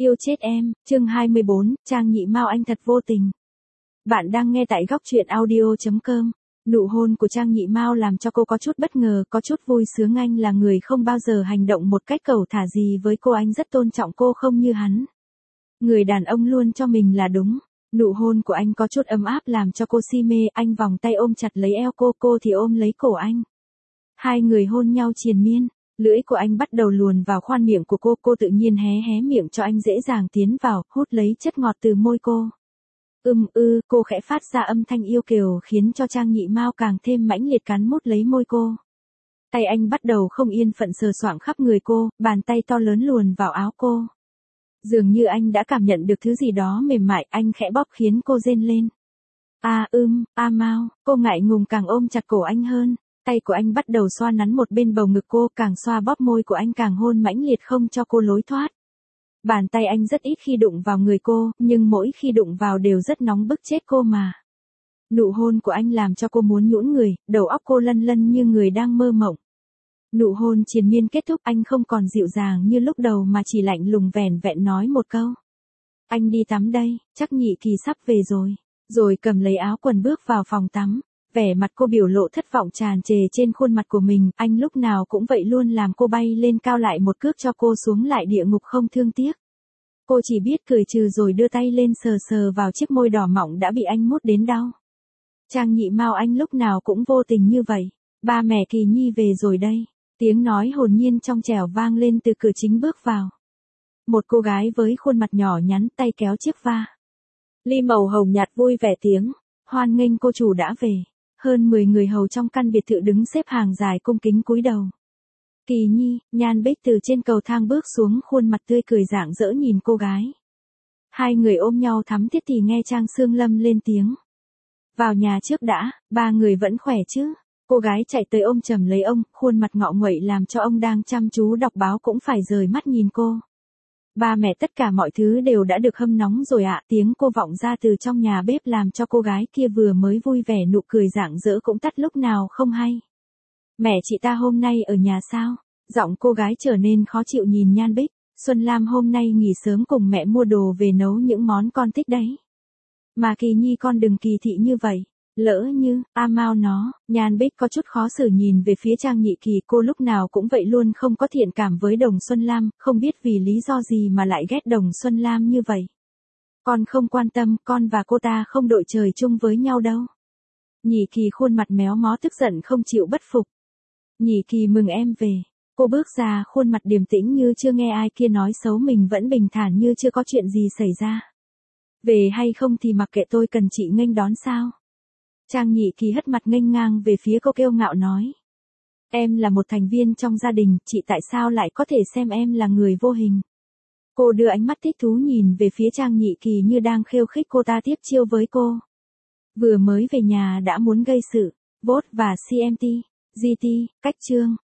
Yêu chết em, chương 24, Trang Nhị Mao anh thật vô tình. Bạn đang nghe tại góc truyện audio.com. Nụ hôn của Trang Nhị Mao làm cho cô có chút bất ngờ, có chút vui sướng. Anh là người không bao giờ hành động một cách cẩu thả gì với cô, anh rất tôn trọng cô không như hắn. Người đàn ông luôn cho mình là đúng. Nụ hôn của anh có chút ấm áp làm cho cô si mê, anh vòng tay ôm chặt lấy eo cô thì ôm lấy cổ anh. Hai người hôn nhau triền miên. Lưỡi của anh bắt đầu luồn vào khoang miệng của cô tự nhiên hé miệng cho anh dễ dàng tiến vào, hút lấy chất ngọt từ môi cô. Cô khẽ phát ra âm thanh yêu kiều khiến cho Trang Nhị Mao càng thêm mãnh liệt cắn mút lấy môi cô. Tay anh bắt đầu không yên phận sờ soạng khắp người cô, bàn tay to lớn luồn vào áo cô. Dường như anh đã cảm nhận được thứ gì đó mềm mại, anh khẽ bóp khiến cô rên lên. Mao, cô ngại ngùng càng ôm chặt cổ anh hơn. Tay của anh bắt đầu xoa nắn một bên bầu ngực cô, càng xoa bóp môi của anh càng hôn mãnh liệt không cho cô lối thoát. Bàn tay anh rất ít khi đụng vào người cô, nhưng mỗi khi đụng vào đều rất nóng bức chết cô mà. Nụ hôn của anh làm cho cô muốn nhũn người, đầu óc cô lân lân như người đang mơ mộng. Nụ hôn triền miên kết thúc, anh không còn dịu dàng như lúc đầu mà chỉ lạnh lùng vẻn vẹn nói một câu. Anh đi tắm đây, chắc Nhị Kỳ sắp về rồi. Rồi cầm lấy áo quần bước vào phòng tắm. Vẻ mặt cô biểu lộ thất vọng tràn trề trên khuôn mặt của mình, anh lúc nào cũng vậy luôn làm cô bay lên cao lại một cước cho cô xuống lại địa ngục không thương tiếc. Cô chỉ biết cười trừ rồi đưa tay lên sờ vào chiếc môi đỏ mọng đã bị anh mút đến đau. Trang Nhị Mao anh lúc nào cũng vô tình như vậy. Ba mẹ Kỳ Nhi về rồi đây. Tiếng nói hồn nhiên trong trẻo vang lên từ cửa chính bước vào. Một cô gái với khuôn mặt nhỏ nhắn tay kéo chiếc va. Ly màu hồng nhạt vui vẻ tiếng. Hoan nghênh cô chủ đã về. Hơn 10 người hầu trong căn biệt thự đứng xếp hàng dài cung kính cúi đầu. Kỳ Nhi, Nhan Bích từ trên cầu thang bước xuống, khuôn mặt tươi cười rạng rỡ nhìn cô gái. Hai người ôm nhau thắm thiết thì nghe Trang Sương Lâm lên tiếng. Vào nhà trước đã, ba người vẫn khỏe chứ? Cô gái chạy tới ôm chầm lấy ông, khuôn mặt ngọ nguậy làm cho ông đang chăm chú đọc báo cũng phải rời mắt nhìn cô. Ba mẹ tất cả mọi thứ đều đã được hâm nóng rồi ạ. Tiếng cô vọng ra từ trong nhà bếp làm cho cô gái kia vừa mới vui vẻ nụ cười rạng rỡ cũng tắt lúc nào không hay. Mẹ chị ta hôm nay ở nhà sao? Giọng cô gái trở nên khó chịu nhìn Nhan Bích. Xuân Lam hôm nay nghỉ sớm cùng mẹ mua đồ về nấu những món con thích đấy. Mà Kỳ Nhi con đừng kỳ thị như vậy. Lỡ như, Mao nó, Nhan Bích có chút khó xử nhìn về phía Trang Nhị Kỳ, cô lúc nào cũng vậy luôn không có thiện cảm với Đồng Xuân Lam, không biết vì lý do gì mà lại ghét Đồng Xuân Lam như vậy. Con không quan tâm, con và cô ta không đội trời chung với nhau đâu. Nhị Kỳ khuôn mặt méo mó tức giận không chịu bất phục. Nhị Kỳ mừng em về. Cô bước ra khuôn mặt điềm tĩnh như chưa nghe ai kia nói xấu mình vẫn bình thản như chưa có chuyện gì xảy ra. Về hay không thì mặc kệ tôi cần chị nghênh đón sao? Trang Nhị Kỳ hất mặt nghênh ngang về phía cô kiêu ngạo nói. Em là một thành viên trong gia đình, chị tại sao lại có thể xem em là người vô hình? Cô đưa ánh mắt thích thú nhìn về phía Trang Nhị Kỳ như đang khiêu khích cô ta tiếp chiêu với cô. Vừa mới về nhà đã muốn gây sự, VOD và CMT, GT, cách chương.